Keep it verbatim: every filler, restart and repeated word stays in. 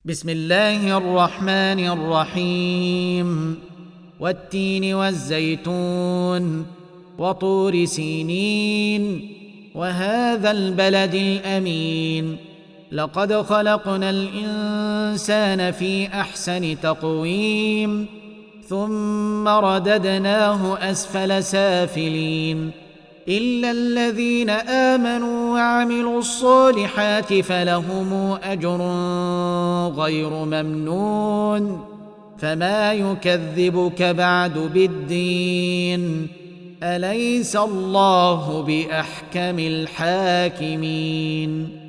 بسم الله الرحمن الرحيم والتين والزيتون وطور سينين وهذا البلد الأمين لقد خلقنا الإنسان في أحسن تقويم ثم رددناه أسفل سافلين إلا الذين آمنوا وعملوا الصالحات فلهم أجر غير ممنون فما يكذبك بعد بالدين أليس الله بأحكم الحاكمين